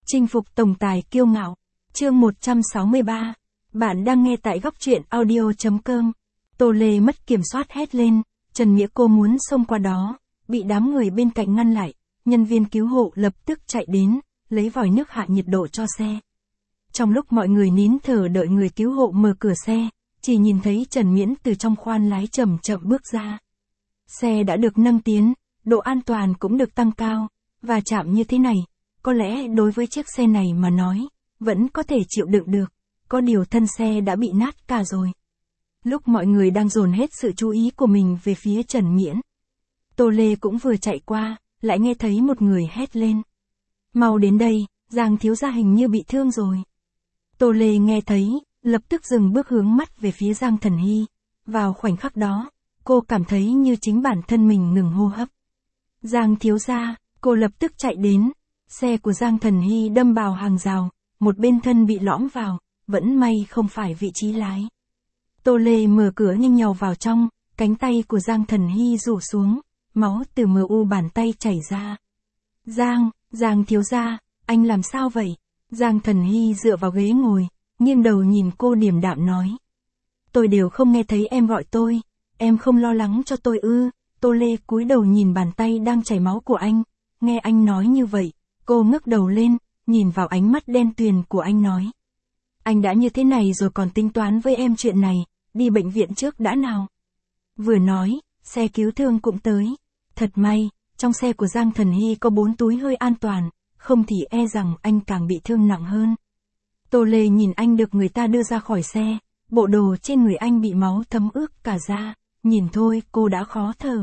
Chinh phục tổng tài kiêu ngạo. Chương 163. Bạn đang nghe tại góc truyện audio.com. Tô Lê mất kiểm soát hét lên, Trần Nghĩa cô muốn xông qua đó, bị đám người bên cạnh ngăn lại, nhân viên cứu hộ lập tức chạy đến, lấy vòi nước hạ nhiệt độ cho xe. Trong lúc mọi người nín thở đợi người cứu hộ mở cửa xe, chỉ nhìn thấy Trần Miễn từ trong khoang lái chậm chậm bước ra. Xe đã được nâng tiến, độ an toàn cũng được tăng cao, và chạm như thế này, có lẽ đối với chiếc xe này mà nói, vẫn có thể chịu đựng được, có điều thân xe đã bị nát cả rồi. Lúc mọi người đang dồn hết sự chú ý của mình về phía Trần Miễn, Tô Lê cũng vừa chạy qua, lại nghe thấy một người hét lên. Mau đến đây, Giang thiếu gia hình như bị thương rồi. Tô Lê nghe thấy, lập tức dừng bước hướng mắt về phía Giang Thần Hy. Vào khoảnh khắc đó, cô cảm thấy như chính bản thân mình ngừng hô hấp. Giang thiếu gia, cô lập tức chạy đến. Xe của Giang Thần Hy đâm vào hàng rào, một bên thân bị lõm vào, vẫn may không phải vị trí lái. Tô Lê mở cửa nhanh nhào vào trong, cánh tay của Giang Thần Hy rủ xuống, máu từ mu bàn tay chảy ra. Giang thiếu gia, anh làm sao vậy? Giang Thần Hy dựa vào ghế ngồi, nghiêng đầu nhìn cô điềm đạm nói. Tôi đều không nghe thấy em gọi tôi, em không lo lắng cho tôi ư? Tô Lê cúi đầu nhìn bàn tay đang chảy máu của anh, nghe anh nói như vậy, cô ngước đầu lên, nhìn vào ánh mắt đen tuyền của anh nói. Anh đã như thế này rồi còn tính toán với em chuyện này, đi bệnh viện trước đã nào. Vừa nói, xe cứu thương cũng tới. Thật may, trong xe của Giang Thần Hy có 4 túi hơi an toàn, không thì e rằng anh càng bị thương nặng hơn. Tô Lê nhìn anh được người ta đưa ra khỏi xe, bộ đồ trên người anh bị máu thấm ướt cả da, nhìn thôi cô đã khó thở.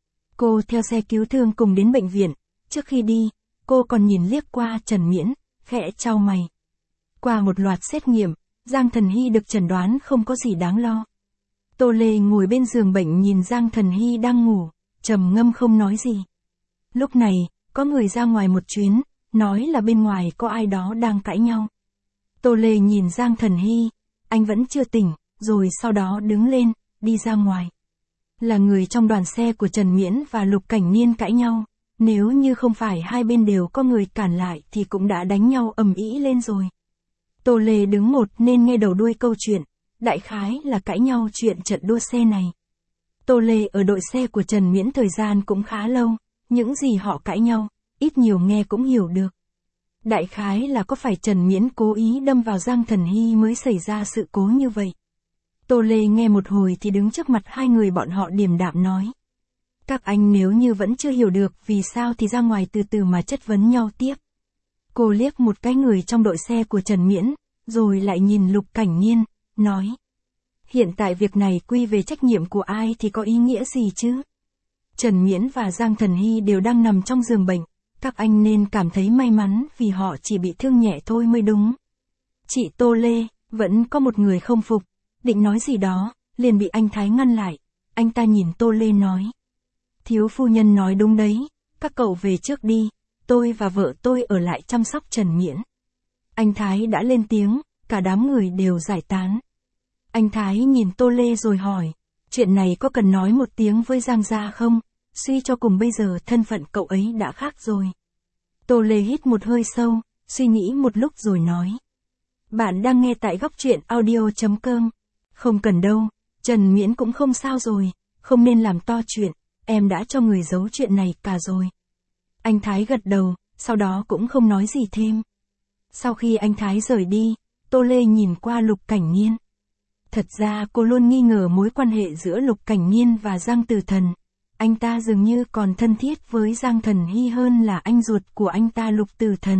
Cô theo xe cứu thương cùng đến bệnh viện, trước khi đi, cô còn nhìn liếc qua Trần Miễn, khẽ chau mày. Qua một loạt xét nghiệm, Giang Thần Hy được chẩn đoán không có gì đáng lo. Tô Lê ngồi bên giường bệnh nhìn Giang Thần Hy đang ngủ, trầm ngâm không nói gì. Lúc này, có người ra ngoài một chuyến, nói là bên ngoài có ai đó đang cãi nhau. Tô Lê nhìn Giang Thần Hy, anh vẫn chưa tỉnh, rồi sau đó đứng lên, đi ra ngoài. Là người trong đoàn xe của Trần Miễn và Lục Cảnh Niên cãi nhau, nếu như không phải hai bên đều có người cản lại thì cũng đã đánh nhau ầm ĩ lên rồi. Tô Lê đứng một nên nghe đầu đuôi câu chuyện, đại khái là cãi nhau chuyện trận đua xe này. Tô Lê ở đội xe của Trần Miễn thời gian cũng khá lâu, những gì họ cãi nhau, ít nhiều nghe cũng hiểu được. Đại khái là có phải Trần Miễn cố ý đâm vào Giang Thần Hy mới xảy ra sự cố như vậy. Tô Lê nghe một hồi thì đứng trước mặt hai người bọn họ điềm đạm nói. Các anh nếu như vẫn chưa hiểu được vì sao thì ra ngoài từ từ mà chất vấn nhau tiếp. Cô liếc một cái người trong đội xe của Trần Miễn, rồi lại nhìn Lục Cảnh Niên, nói. Hiện tại việc này quy về trách nhiệm của ai thì có ý nghĩa gì chứ? Trần Miễn và Giang Thần Hy đều đang nằm trong giường bệnh, các anh nên cảm thấy may mắn vì họ chỉ bị thương nhẹ thôi mới đúng. Chị Tô Lê, vẫn có một người không phục, định nói gì đó, liền bị anh Thái ngăn lại, anh ta nhìn Tô Lê nói. Thiếu phu nhân nói đúng đấy, các cậu về trước đi, tôi và vợ tôi ở lại chăm sóc Trần Miễn. Anh Thái đã lên tiếng, cả đám người đều giải tán. Anh Thái nhìn Tô Lê rồi hỏi, chuyện này có cần nói một tiếng với Giang gia không? Suy cho cùng bây giờ thân phận cậu ấy đã khác rồi. Tô Lê hít một hơi sâu, suy nghĩ một lúc rồi nói. Bạn đang nghe tại góc truyện audio.com. Không cần đâu, Trần Miễn cũng không sao rồi, không nên làm to chuyện, em đã cho người giấu chuyện này cả rồi. Anh Thái gật đầu, sau đó cũng không nói gì thêm. Sau khi anh Thái rời đi, Tô Lê nhìn qua Lục Cảnh Niên. Thật ra cô luôn nghi ngờ mối quan hệ giữa Lục Cảnh Niên và Giang Tử Thần. Anh ta dường như còn thân thiết với Giang Thần Hy hơn là anh ruột của anh ta Lục Tử Thần.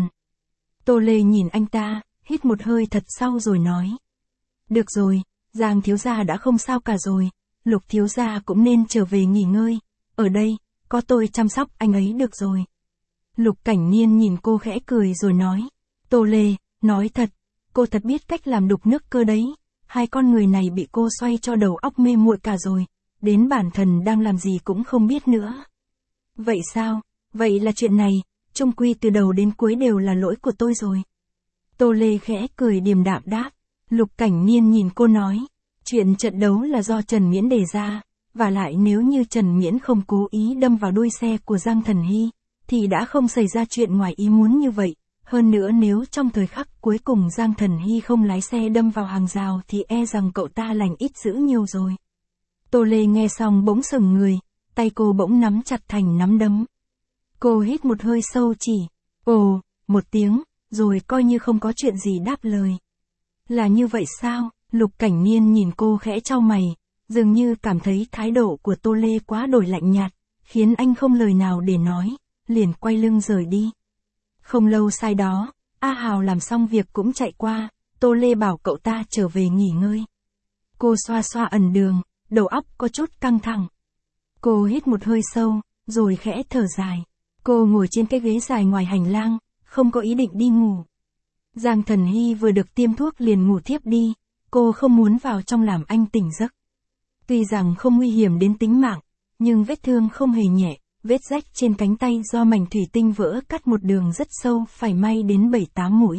Tô Lê nhìn anh ta, hít một hơi thật sâu rồi nói. Được rồi, Giang thiếu gia đã không sao cả rồi, Lục thiếu gia cũng nên trở về nghỉ ngơi, ở đây, có tôi chăm sóc anh ấy được rồi. Lục Cảnh Niên nhìn cô khẽ cười rồi nói. Tô Lê, nói thật, cô thật biết cách làm đục nước cơ đấy, hai con người này bị cô xoay cho đầu óc mê muội cả rồi, đến bản thân đang làm gì cũng không biết nữa. Vậy sao, vậy là chuyện này, chung quy từ đầu đến cuối đều là lỗi của tôi rồi. Tô Lê khẽ cười điềm đạm đáp, Lục Cảnh Niên nhìn cô nói, chuyện trận đấu là do Trần Miễn đề ra, và lại nếu như Trần Miễn không cố ý đâm vào đuôi xe của Giang Thần Hy, thì đã không xảy ra chuyện ngoài ý muốn như vậy, Hơn nữa nếu trong thời khắc cuối cùng Giang Thần Hy không lái xe đâm vào hàng rào thì e rằng cậu ta lành ít dữ nhiều rồi. Tô Lê nghe xong bỗng sững người, tay cô bỗng nắm chặt thành nắm đấm. Cô hít một hơi sâu chỉ, ồ, một tiếng, rồi coi như không có chuyện gì đáp lời. Là như vậy sao? Lục Cảnh Niên nhìn cô khẽ chau mày, dường như cảm thấy thái độ của Tô Lê quá đổi lạnh nhạt, khiến anh không lời nào để nói, liền quay lưng rời đi. Không lâu sau đó, A Hào làm xong việc cũng chạy qua, Tô Lê bảo cậu ta trở về nghỉ ngơi. Cô xoa xoa ẩn đường, đầu óc có chút căng thẳng. Cô hít một hơi sâu, rồi khẽ thở dài. Cô ngồi trên cái ghế dài ngoài hành lang, không có ý định đi ngủ. Giang Thần Hy vừa được tiêm thuốc liền ngủ thiếp đi, cô không muốn vào trong làm anh tỉnh giấc. Tuy rằng không nguy hiểm đến tính mạng, nhưng vết thương không hề nhẹ, vết rách trên cánh tay do mảnh thủy tinh vỡ cắt một đường rất sâu phải may đến 7-8 mũi.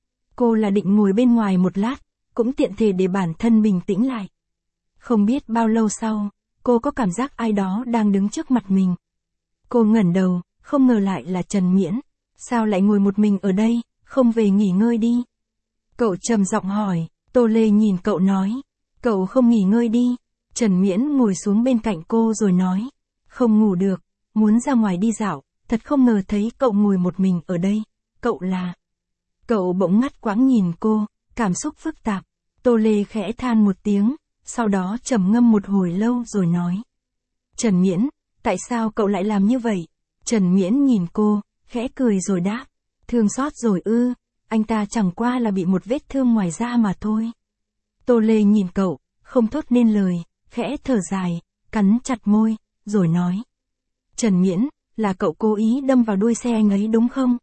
Cô là định ngồi bên ngoài một lát, cũng tiện thể để bản thân bình tĩnh lại. Không biết bao lâu sau, cô có cảm giác ai đó đang đứng trước mặt mình. Cô ngẩng đầu, không ngờ lại là Trần Miễn. Sao lại ngồi một mình ở đây, không về nghỉ ngơi đi? Cậu trầm giọng hỏi. Tô Lê nhìn cậu nói. Cậu không nghỉ ngơi đi. Trần Miễn ngồi xuống bên cạnh cô rồi nói. Không ngủ được, muốn ra ngoài đi dạo, thật không ngờ thấy cậu ngồi một mình ở đây. Cậu là... Cậu bỗng ngắt quãng nhìn cô, cảm xúc phức tạp. Tô Lê khẽ than một tiếng, sau đó trầm ngâm một hồi lâu rồi nói. Trần Miễn, tại sao cậu lại làm như vậy? Trần Miễn nhìn cô, khẽ cười rồi đáp. Thương xót rồi ư, anh ta chẳng qua là bị một vết thương ngoài da mà thôi. Tô Lê nhìn cậu, không thốt nên lời, khẽ thở dài, cắn chặt môi, rồi nói. Trần Miễn, là cậu cố ý đâm vào đuôi xe anh ấy đúng không?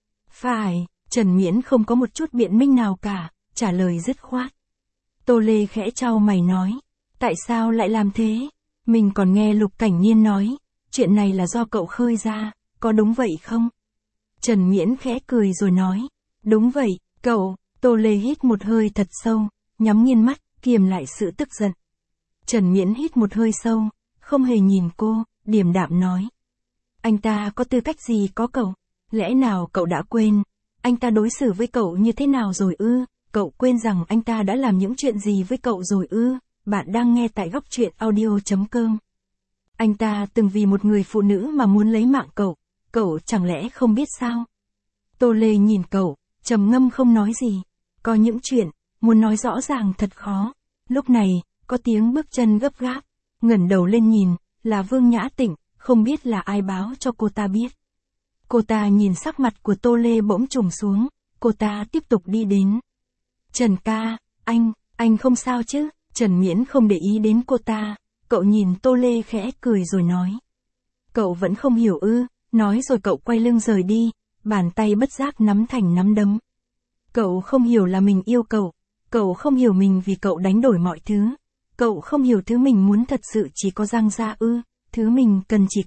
Phải, Trần Miễn không có một chút biện minh nào cả, trả lời dứt khoát. Tô Lê khẽ chau mày nói. Tại sao lại làm thế? Mình còn nghe Lục Cảnh Niên nói, chuyện này là do cậu khơi ra, có đúng vậy không? Trần Miễn khẽ cười rồi nói. Đúng vậy, cậu. Tô Lê hít một hơi thật sâu, nhắm nghiền mắt, kiềm lại sự tức giận. Trần Miễn hít một hơi sâu, không hề nhìn cô, điềm đạm nói. Anh ta có tư cách gì có cậu? Lẽ nào cậu đã quên, anh ta đối xử với cậu như thế nào rồi ư? Cậu quên rằng anh ta đã làm những chuyện gì với cậu rồi ư? Bạn đang nghe tại góc truyện audio.com. Anh ta từng vì một người phụ nữ mà muốn lấy mạng cậu chẳng lẽ không biết sao? Tô Lê nhìn cậu, trầm ngâm không nói gì. Có những chuyện, muốn nói rõ ràng thật khó. Lúc này, có tiếng bước chân gấp gáp, ngẩng đầu lên nhìn, là Vương Nhã Tịnh, không biết là ai báo cho cô ta biết. Cô ta nhìn sắc mặt của Tô Lê bỗng trùng xuống, cô ta tiếp tục đi đến. Trần ca, anh không sao chứ? Trần Miễn không để ý đến cô ta, cậu nhìn Tô Lê khẽ cười rồi nói. Cậu vẫn không hiểu ư? Nói rồi cậu quay lưng rời đi, bàn tay bất giác nắm thành nắm đấm. Cậu không hiểu là mình yêu cậu không hiểu mình vì cậu đánh đổi mọi thứ. Cậu không hiểu thứ mình muốn thật sự chỉ có Giang gia ư, thứ mình cần chỉ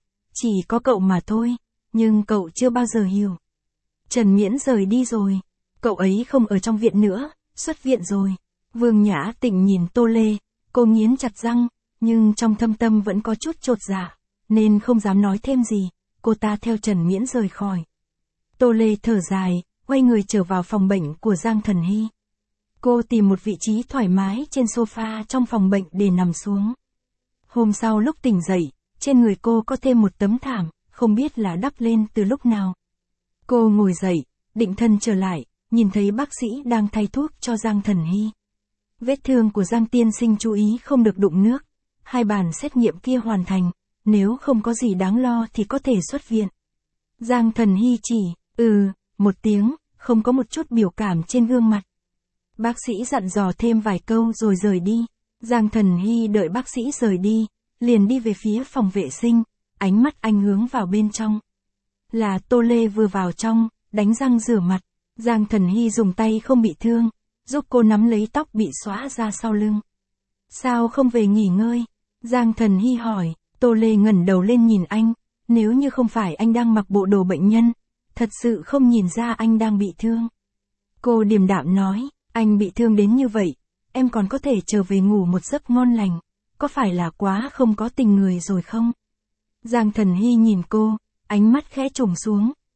có cậu mà thôi, nhưng cậu chưa bao giờ hiểu. Trần Miễn rời đi rồi, cậu ấy không ở trong viện nữa, xuất viện rồi. Vương Nhã Tịnh nhìn Tô Lê, cô nghiến chặt răng, nhưng trong thâm tâm vẫn có chút chột dạ, nên không dám nói thêm gì, cô ta theo Trần Miễn rời khỏi. Tô Lê thở dài, quay người trở vào phòng bệnh của Giang Thần Hy. Cô tìm một vị trí thoải mái trên sofa trong phòng bệnh để nằm xuống. Hôm sau lúc tỉnh dậy, trên người cô có thêm một tấm thảm, không biết là đắp lên từ lúc nào. Cô ngồi dậy, định thần trở lại, nhìn thấy bác sĩ đang thay thuốc cho Giang Thần Hy. Vết thương của Giang tiên sinh chú ý không được đụng nước. 2 bàn xét nghiệm kia hoàn thành, nếu không có gì đáng lo thì có thể xuất viện. Giang Thần Hy chỉ, một tiếng, không có một chút biểu cảm trên gương mặt. Bác sĩ dặn dò thêm vài câu rồi rời đi. Giang Thần Hy đợi bác sĩ rời đi, liền đi về phía phòng vệ sinh, ánh mắt anh hướng vào bên trong. Là Tô Lê vừa vào trong, đánh răng rửa mặt. Giang Thần Hy dùng tay không bị thương, giúp cô nắm lấy tóc bị xõa ra sau lưng. Sao không về nghỉ ngơi? Giang Thần Hy hỏi. Tô Lê ngẩng đầu lên nhìn anh, nếu như không phải anh đang mặc bộ đồ bệnh nhân, thật sự không nhìn ra anh đang bị thương. Cô điềm đạm nói, anh bị thương đến như vậy, em còn có thể trở về ngủ một giấc ngon lành, có phải là quá không có tình người rồi không? Giang Thần Hy nhìn cô, ánh mắt khẽ trùng xuống,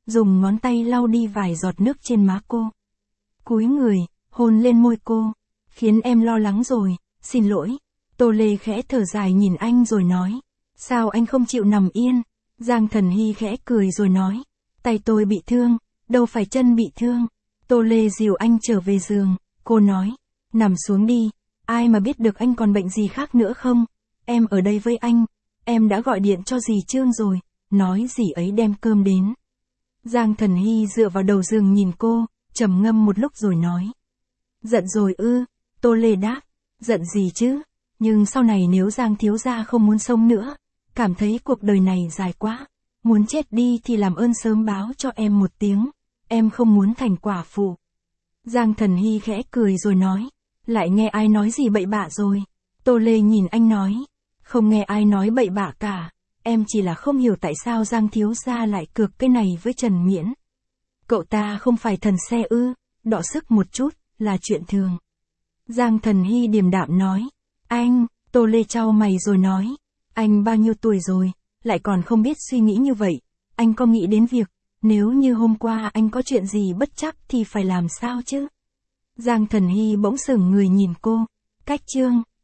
dùng ngón tay lau đi vài giọt nước trên má cô. Cúi người, hôn lên môi cô, khiến em lo lắng rồi, xin lỗi. Tô Lê khẽ thở dài nhìn anh rồi nói, sao anh không chịu nằm yên? Giang Thần Hy khẽ cười rồi nói, tay tôi bị thương, đâu phải chân bị thương. Tô Lê dìu anh trở về giường, cô nói, nằm xuống đi, ai mà biết được anh còn bệnh gì khác nữa không? Em ở đây với anh, em đã gọi điện cho dì Trương rồi, nói dì ấy đem cơm đến. Giang Thần Hy dựa vào đầu giường nhìn cô, trầm ngâm một lúc rồi nói. Giận rồi ư? Tô Lê đáp, giận gì chứ? Nhưng sau này nếu Giang thiếu gia không muốn sống nữa, cảm thấy cuộc đời này dài quá, muốn chết đi thì làm ơn sớm báo cho em một tiếng, em không muốn thành quả phụ. Giang Thần Hy khẽ cười rồi nói, lại nghe ai nói gì bậy bạ rồi. Tô Lê nhìn anh nói, không nghe ai nói bậy bạ cả, em chỉ là không hiểu tại sao Giang thiếu gia lại cược cái này với Trần Miễn. Cậu ta không phải thần xe ư, đọ sức một chút, là chuyện thường. Giang Thần Hy điềm đạm nói, anh, Tô Lê chau mày rồi nói, anh bao nhiêu tuổi rồi, lại còn không biết suy nghĩ như vậy, anh có nghĩ đến việc, nếu như hôm qua anh có chuyện gì bất trắc thì phải làm sao chứ? Giang Thần Hy bỗng sững người nhìn cô, cách Trương.